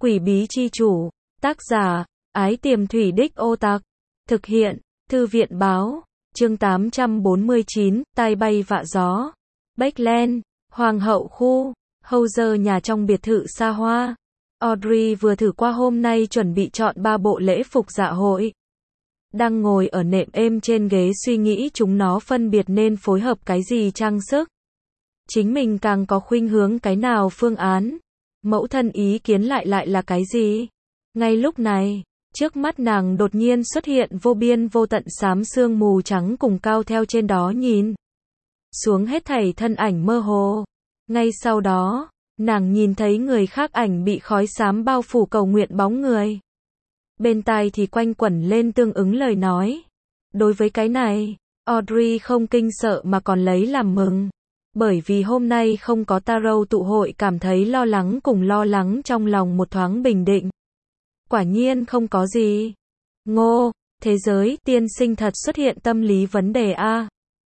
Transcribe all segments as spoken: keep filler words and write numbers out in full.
Quỷ bí chi chủ, tác giả, Ái Tiềm Thủy Đích Ô Tạc, thực hiện, Thư viện báo, chương tám trăm bốn mươi chín, tai bay vạ gió, Backland, Hoàng hậu khu, Houser nhà trong biệt thự xa hoa. Audrey vừa thử qua hôm nay chuẩn bị chọn ba bộ lễ phục dạ hội. Đang ngồi ở nệm êm trên ghế suy nghĩ chúng nó phân biệt nên phối hợp cái gì trang sức. Chính mình càng có khuynh hướng cái nào phương án. Mẫu thân ý kiến lại lại là cái gì? Ngay lúc này, trước mắt nàng đột nhiên xuất hiện vô biên vô tận xám sương mù trắng cùng cao theo trên đó nhìn xuống hết thảy thân ảnh mơ hồ. Ngay sau đó, nàng nhìn thấy người khác ảnh bị khói xám bao phủ cầu nguyện bóng người. Bên tai thì quanh quẩn lên tương ứng lời nói. Đối với cái này, Audrey không kinh sợ mà còn lấy làm mừng. Bởi vì hôm nay không có tarot tụ hội cảm thấy lo lắng cùng lo lắng trong lòng một thoáng bình định. Quả nhiên không có gì. Ngô, thế giới tiên sinh thật xuất hiện tâm lý vấn đề a.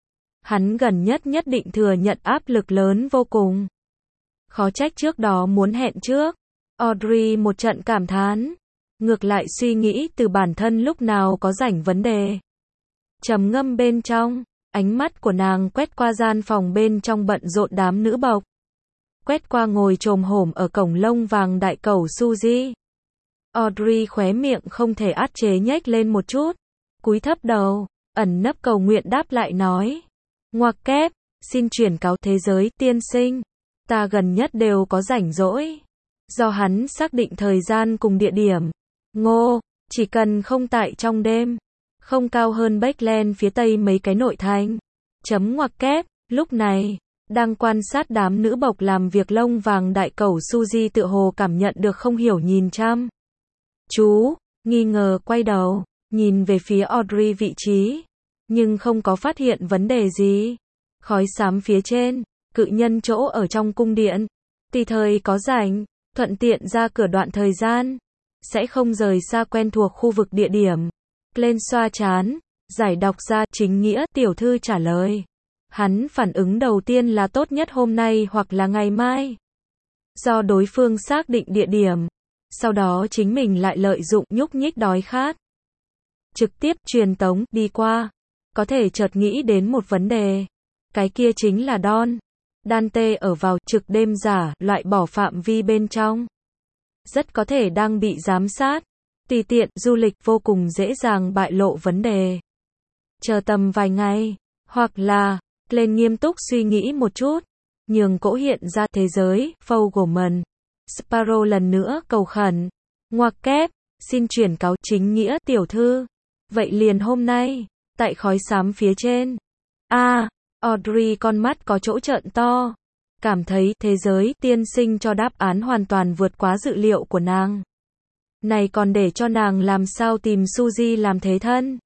Hắn gần nhất nhất định thừa nhận áp lực lớn vô cùng. Khó trách trước đó muốn hẹn trước. Audrey một trận cảm thán. Ngược lại suy nghĩ từ bản thân lúc nào có rảnh vấn đề. Trầm ngâm bên trong, ánh mắt của nàng quét qua gian phòng bên trong bận rộn đám nữ bộc. Quét qua ngồi chồm hổm ở cổng lông vàng đại cẩu Suzy. Audrey khóe miệng không thể át chế nhếch lên một chút. Cúi thấp đầu, ẩn nấp cầu nguyện đáp lại nói. Ngoặc kép, xin chuyển cáo thế giới tiên sinh. Ta gần nhất đều có rảnh rỗi. Do hắn xác định thời gian cùng địa điểm. Ngô, chỉ cần không tại trong đêm. Không cao hơn Backland phía tây mấy cái nội thành. Chấm ngoặc kép, lúc này, đang quan sát đám nữ bộc làm việc lông vàng đại cẩu Suzy tự hồ cảm nhận được không hiểu nhìn chăm. Chú, nghi ngờ quay đầu, nhìn về phía Audrey vị trí. Nhưng không có phát hiện vấn đề gì. Khói xám phía trên, cự nhân chỗ ở trong cung điện. Tùy thời có rảnh, thuận tiện ra cửa đoạn thời gian. Sẽ không rời xa quen thuộc khu vực địa điểm. Lên xoa chán, giải đọc ra chính nghĩa tiểu thư trả lời. Hắn phản ứng đầu tiên là tốt nhất hôm nay hoặc là ngày mai. Do đối phương xác định địa điểm. Sau đó chính mình lại lợi dụng nhúc nhích đói khát. Trực tiếp truyền tống đi qua. Có thể chợt nghĩ đến một vấn đề. Cái kia chính là Don. Dante ở vào trực đêm giả loại bỏ phạm vi bên trong. Rất có thể đang bị giám sát. Tùy tiện du lịch vô cùng dễ dàng bại lộ vấn đề. Chờ tầm vài ngày. Hoặc là, lên nghiêm túc suy nghĩ một chút. Nhường cỗ hiện ra thế giới, Fogelman. Sparrow lần nữa cầu khẩn. Ngoặc kép, xin chuyển cáo chính nghĩa tiểu thư. Vậy liền hôm nay, tại khói xám phía trên. A, à, Audrey con mắt có chỗ trợn to. Cảm thấy thế giới tiên sinh cho đáp án hoàn toàn vượt quá dự liệu của nàng. Này còn để cho nàng làm sao tìm Suzy làm thế thân.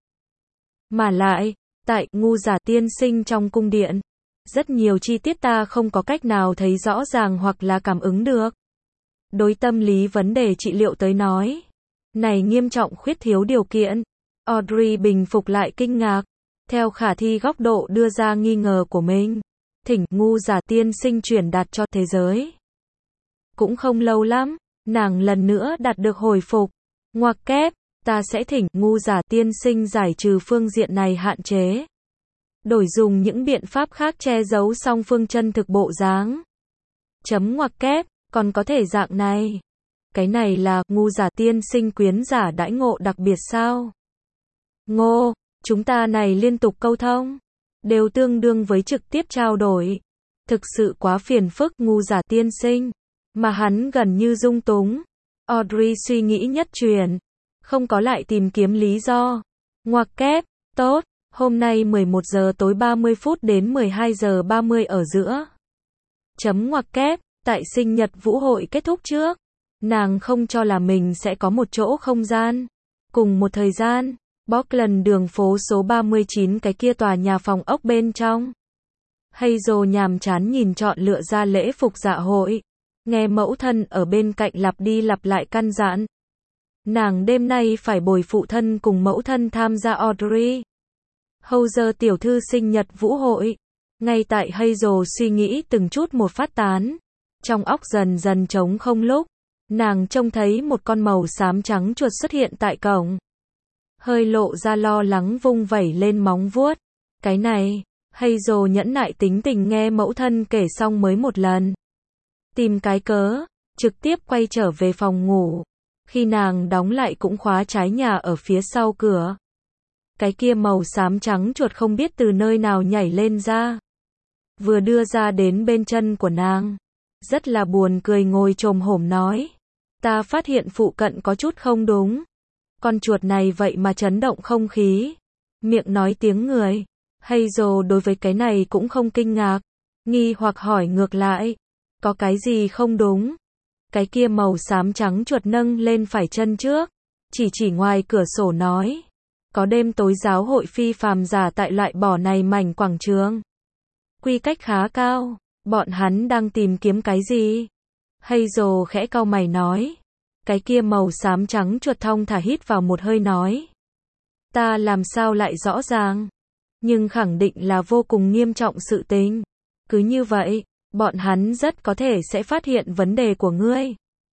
Mà lại, tại ngu giả tiên sinh trong cung điện. Rất nhiều chi tiết ta không có cách nào thấy rõ ràng hoặc là cảm ứng được. Đối tâm lý vấn đề trị liệu tới nói. Này nghiêm trọng khuyết thiếu điều kiện. Audrey bình phục lại kinh ngạc. Theo khả thi góc độ đưa ra nghi ngờ của mình. Thỉnh ngu giả tiên sinh truyền đạt cho thế giới. Cũng không lâu lắm, nàng lần nữa đạt được hồi phục. Ngoặc kép, ta sẽ thỉnh ngu giả tiên sinh giải trừ phương diện này hạn chế. Đổi dùng những biện pháp khác che giấu song phương chân thực bộ dáng. Chấm ngoặc kép, còn có thể dạng này. Cái này là ngu giả tiên sinh quyến giả đãi ngộ đặc biệt sao? Ngô, chúng ta này liên tục câu thông. Đều tương đương với trực tiếp trao đổi. Thực sự quá phiền phức ngu giả tiên sinh. Mà hắn gần như dung túng. Audrey suy nghĩ nhất truyền. Không có lại tìm kiếm lý do. Ngoặc kép, tốt, hôm nay mười một giờ tối ba mươi phút đến mười hai giờ ba mươi ở giữa. Chấm ngoặc kép, tại sinh nhật vũ hội kết thúc trước. Nàng không cho là mình sẽ có một chỗ không gian. Cùng một thời gian. Bockland đường phố số ba mươi chín cái kia tòa nhà phòng ốc bên trong. Hazel nhàm chán nhìn chọn lựa ra lễ phục dạ hội. Nghe mẫu thân ở bên cạnh lặp đi lặp lại căn dặn. Nàng đêm nay phải bồi phụ thân cùng mẫu thân tham gia Audrey. Houser tiểu thư sinh nhật vũ hội. Ngay tại Hazel suy nghĩ từng chút một phát tán. Trong óc dần dần trống không lúc. Nàng trông thấy một con màu xám trắng chuột xuất hiện tại cổng. Hơi lộ ra lo lắng vung vẩy lên móng vuốt. Cái này, Hazel nhẫn nại tính tình nghe mẫu thân kể xong mới một lần. Tìm cái cớ, trực tiếp quay trở về phòng ngủ. Khi nàng đóng lại cũng khóa trái nhà ở phía sau cửa. Cái kia màu xám trắng chuột không biết từ nơi nào nhảy lên ra. Vừa đưa ra đến bên chân của nàng. Rất là buồn cười ngồi chồm hổm nói. Ta phát hiện phụ cận có chút không đúng. Con chuột này vậy mà chấn động không khí. Miệng nói tiếng người. Hazel đối với cái này cũng không kinh ngạc. Nghi hoặc hỏi ngược lại. Có cái gì không đúng? Cái kia màu xám trắng chuột nâng lên phải chân trước. Chỉ chỉ ngoài cửa sổ nói. Có đêm tối giáo hội phi phàm giả tại loại bỏ này mảnh quảng trường. Quy cách khá cao. Bọn hắn đang tìm kiếm cái gì? Hazel khẽ cau mày nói. Cái kia màu xám trắng chuột thong thả hít vào một hơi nói. Ta làm sao lại rõ ràng? Nhưng khẳng định là vô cùng nghiêm trọng sự tình. Cứ như vậy, bọn hắn rất có thể sẽ phát hiện vấn đề của ngươi.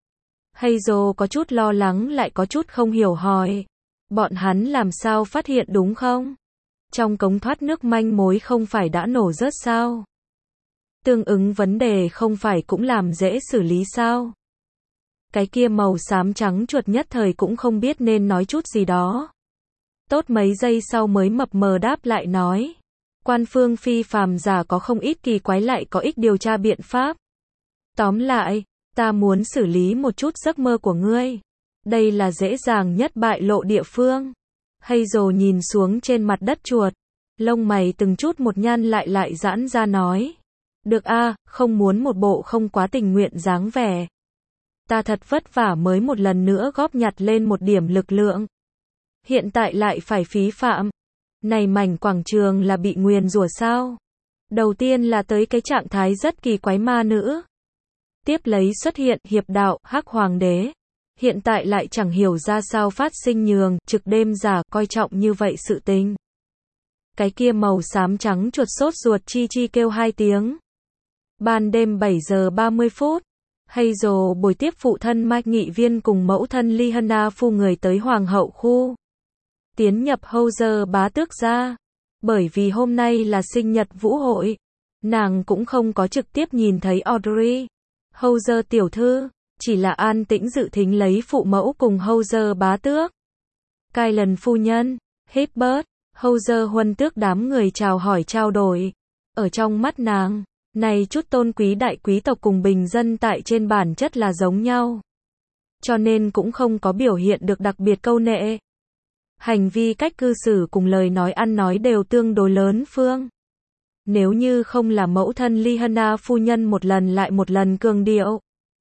Hazel có chút lo lắng lại có chút không hiểu hỏi. Bọn hắn làm sao phát hiện đúng không? Trong cống thoát nước manh mối không phải đã nổ rớt sao? Tương ứng vấn đề không phải cũng làm dễ xử lý sao? Cái kia màu xám trắng chuột nhất thời cũng không biết nên nói chút gì đó. Tốt mấy giây sau mới mập mờ đáp lại nói. Quan phương phi phàm giả có không ít kỳ quái lại có ích điều tra biện pháp. Tóm lại, ta muốn xử lý một chút giấc mơ của ngươi. Đây là dễ dàng nhất bại lộ địa phương. Hazel nhìn xuống trên mặt đất chuột. Lông mày từng chút một nhăn lại lại giãn ra nói. Được a, không muốn một bộ không quá tình nguyện dáng vẻ. Ta thật vất vả mới một lần nữa góp nhặt lên một điểm lực lượng. Hiện tại lại phải phí phạm. Này mảnh quảng trường là bị nguyền rủa sao? Đầu tiên là tới cái trạng thái rất kỳ quái ma nữ. Tiếp lấy xuất hiện hiệp đạo, hắc hoàng đế. Hiện tại lại chẳng hiểu ra sao phát sinh nhường, trực đêm giả, coi trọng như vậy sự tình. Cái kia màu xám trắng chuột sốt ruột chi chi kêu hai tiếng. Ban đêm bảy giờ ba mươi phút. Hazel buổi tiếp phụ thân Mike nghị viên cùng mẫu thân Liana phu người tới hoàng hậu khu. Tiến nhập Hauser bá tước gia. Bởi vì hôm nay là sinh nhật vũ hội. Nàng cũng không có trực tiếp nhìn thấy Audrey. Hauser tiểu thư. Chỉ là an tĩnh dự thính lấy phụ mẫu cùng Hauser bá tước. Kylan phu nhân. Hibbert. Hauser huân tước đám người chào hỏi trao đổi. Ở trong mắt nàng. Này chút tôn quý đại quý tộc cùng bình dân tại trên bản chất là giống nhau. Cho nên cũng không có biểu hiện được đặc biệt câu nệ. Hành vi cách cư xử cùng lời nói ăn nói đều tương đối lớn phương. Nếu như không là mẫu thân Liana phu nhân một lần lại một lần cường điệu.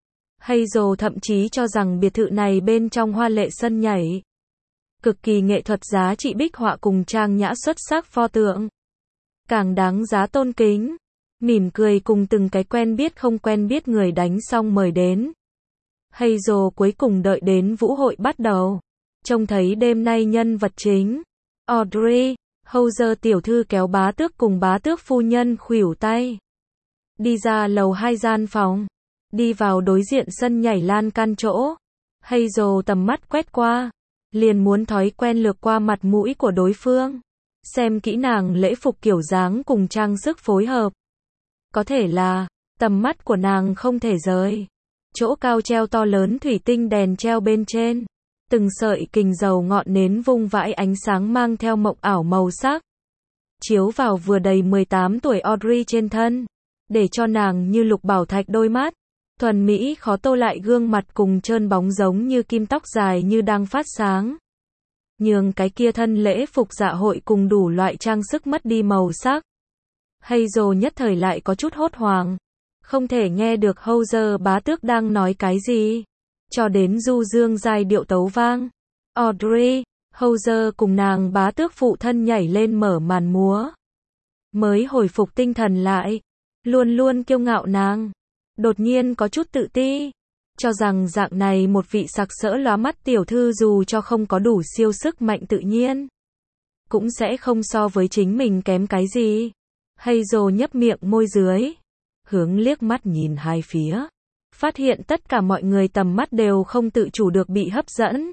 Hazel thậm chí cho rằng biệt thự này bên trong hoa lệ sân nhảy. Cực kỳ nghệ thuật giá trị bích họa cùng trang nhã xuất sắc pho tượng. Càng đáng giá tôn kính. Mỉm cười cùng từng cái quen biết không quen biết người đánh xong mời đến. Hazel cuối cùng đợi đến vũ hội bắt đầu. Trông thấy đêm nay nhân vật chính. Audrey, Hauser tiểu thư kéo bá tước cùng bá tước phu nhân khuỷu tay. Đi ra lầu hai gian phòng. Đi vào đối diện sân nhảy lan can chỗ. Hazel tầm mắt quét qua. Liền muốn thói quen lược qua mặt mũi của đối phương. Xem kỹ nàng lễ phục kiểu dáng cùng trang sức phối hợp. Có thể là, tầm mắt của nàng không thể rời. Chỗ cao treo to lớn thủy tinh đèn treo bên trên. Từng sợi kình dầu ngọn nến vung vãi ánh sáng mang theo mộng ảo màu sắc. Chiếu vào vừa đầy mười tám tuổi Audrey trên thân. Để cho nàng như lục bảo thạch đôi mắt. Thuần mỹ khó tô lại gương mặt cùng trơn bóng giống như kim tóc dài như đang phát sáng. Nhường cái kia thân lễ phục dạ hội cùng đủ loại trang sức mất đi màu sắc. Hazel nhất thời lại có chút hốt hoảng. Không thể nghe được Hauser bá tước đang nói cái gì. Cho đến du dương giai điệu tấu vang. Audrey, Hauser cùng nàng bá tước phụ thân nhảy lên mở màn múa. Mới hồi phục tinh thần lại. Luôn luôn kiêu ngạo nàng. Đột nhiên có chút tự ti. Cho rằng dạng này một vị sặc sỡ lóa mắt tiểu thư dù cho không có đủ siêu sức mạnh tự nhiên. Cũng sẽ không so với chính mình kém cái gì. Hazel nhấp miệng môi dưới. Hướng liếc mắt nhìn hai phía. phát hiện tất cả mọi người tầm mắt đều không tự chủ được bị hấp dẫn.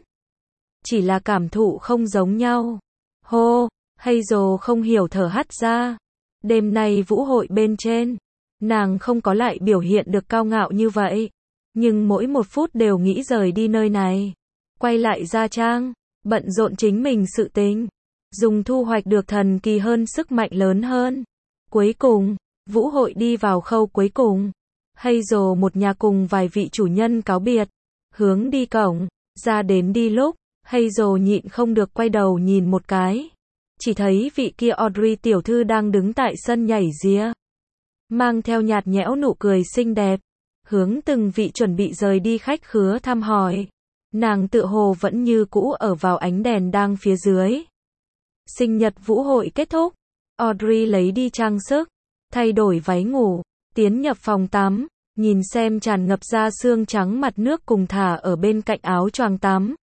Chỉ là cảm thụ không giống nhau. Hô, Hazel không hiểu thở hắt ra. Đêm nay vũ hội bên trên, nàng không có lại biểu hiện được cao ngạo như vậy. Nhưng mỗi một phút đều nghĩ rời đi nơi này. Quay lại gia trang, bận rộn chính mình sự tình. Dùng thu hoạch được thần kỳ hơn sức mạnh lớn hơn. Cuối cùng, vũ hội đi vào khâu cuối cùng. Hazel một nhà cùng vài vị chủ nhân cáo biệt. Hướng đi cổng, ra đến đi lúc, Hazel nhịn không được quay đầu nhìn một cái. Chỉ thấy vị kia Audrey tiểu thư đang đứng tại sân nhảy dĩa. Mang theo nhạt nhẽo nụ cười xinh đẹp. Hướng từng vị chuẩn bị rời đi khách khứa thăm hỏi. Nàng tựa hồ vẫn như cũ ở vào ánh đèn đang phía dưới. Sinh nhật vũ hội kết thúc. Audrey lấy đi trang sức. Thay đổi váy ngủ. Tiến nhập phòng tắm. Nhìn xem tràn ngập ra xương trắng mặt nước cùng thả ở bên cạnh áo choàng tắm.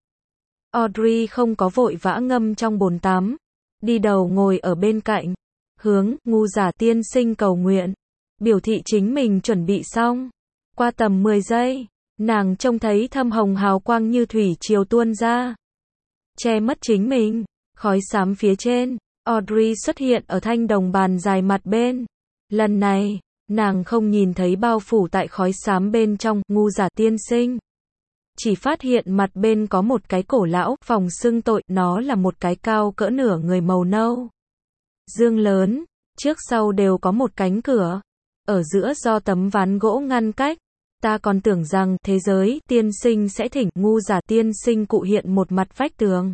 Audrey không có vội vã ngâm trong bồn tắm. Đi đầu ngồi ở bên cạnh. Hướng ngu giả tiên sinh cầu nguyện. Biểu thị chính mình chuẩn bị xong. Qua tầm mười giây, nàng trông thấy thâm hồng hào quang như thủy triều tuôn ra. Che mất chính mình. Khói xám phía trên. Audrey xuất hiện ở thanh đồng bàn dài mặt bên. Lần này, nàng không nhìn thấy bao phủ tại khói xám bên trong ngu giả tiên sinh. Chỉ phát hiện mặt bên có một cái cổ lão phòng xưng tội, nó là một cái cao cỡ nửa người màu nâu. Dương lớn, trước sau đều có một cánh cửa. Ở giữa do tấm ván gỗ ngăn cách. Ta còn tưởng rằng thế giới tiên sinh sẽ thỉnh ngu giả tiên sinh cụ hiện một mặt vách tường.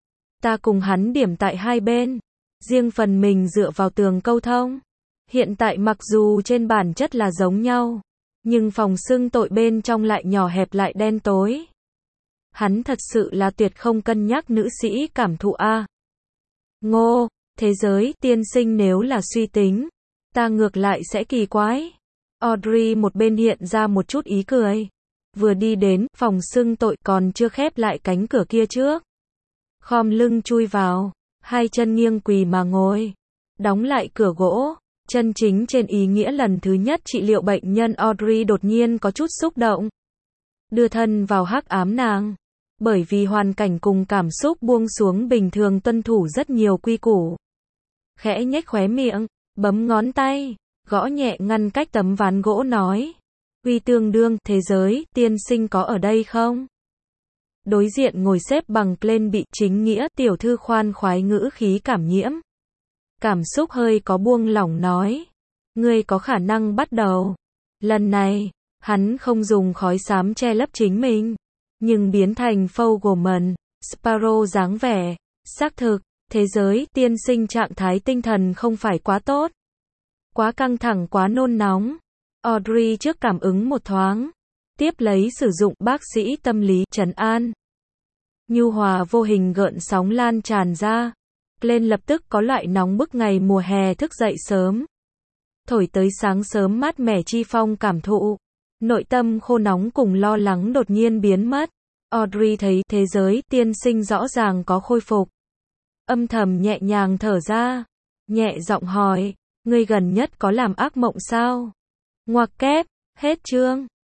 Ta cùng hắn điểm tại hai bên. Riêng phần mình dựa vào tường câu thông. Hiện tại mặc dù trên bản chất là giống nhau. Nhưng phòng xưng tội bên trong lại nhỏ hẹp lại đen tối. Hắn thật sự là tuyệt không cân nhắc nữ sĩ cảm thụ a. Ngô, thế giới tiên sinh nếu là suy tính. Ta ngược lại sẽ kỳ quái. Audrey một bên hiện ra một chút ý cười. Vừa đi đến phòng xưng tội còn chưa khép lại cánh cửa kia trước. Khom lưng chui vào. Hai chân nghiêng quỳ mà ngồi. Đóng lại cửa gỗ. Chân chính trên ý nghĩa lần thứ nhất trị liệu bệnh nhân Audrey đột nhiên có chút xúc động. Đưa thân vào hắc ám nàng. Bởi vì hoàn cảnh cùng cảm xúc buông xuống bình thường tuân thủ rất nhiều quy củ. Khẽ nhếch khóe miệng, bấm ngón tay, gõ nhẹ ngăn cách tấm ván gỗ nói. Uy tương đương, thế giới, tiên sinh có ở đây không? Đối diện ngồi xếp bằng lên bị chính nghĩa tiểu thư khoan khoái ngữ khí cảm nhiễm. Cảm xúc hơi có buông lỏng nói. Ngươi có khả năng bắt đầu. Lần này, hắn không dùng khói xám che lấp chính mình. Nhưng biến thành Fogelman, Sparrow dáng vẻ. Xác thực, thế giới tiên sinh trạng thái tinh thần không phải quá tốt. Quá căng thẳng quá nôn nóng. Audrey trước cảm ứng một thoáng. Tiếp lấy sử dụng bác sĩ tâm lý trấn an. Nhu hòa vô hình gợn sóng lan tràn ra. Lên lập tức có loại nóng bức ngày mùa hè thức dậy sớm. Thổi tới sáng sớm mát mẻ chi phong cảm thụ. Nội tâm khô nóng cùng lo lắng đột nhiên biến mất. Audrey thấy thế giới tiên sinh rõ ràng có khôi phục. Âm thầm nhẹ nhàng thở ra. Nhẹ giọng hỏi. Ngươi gần nhất có làm ác mộng sao? Ngoặc kép. Hết chương.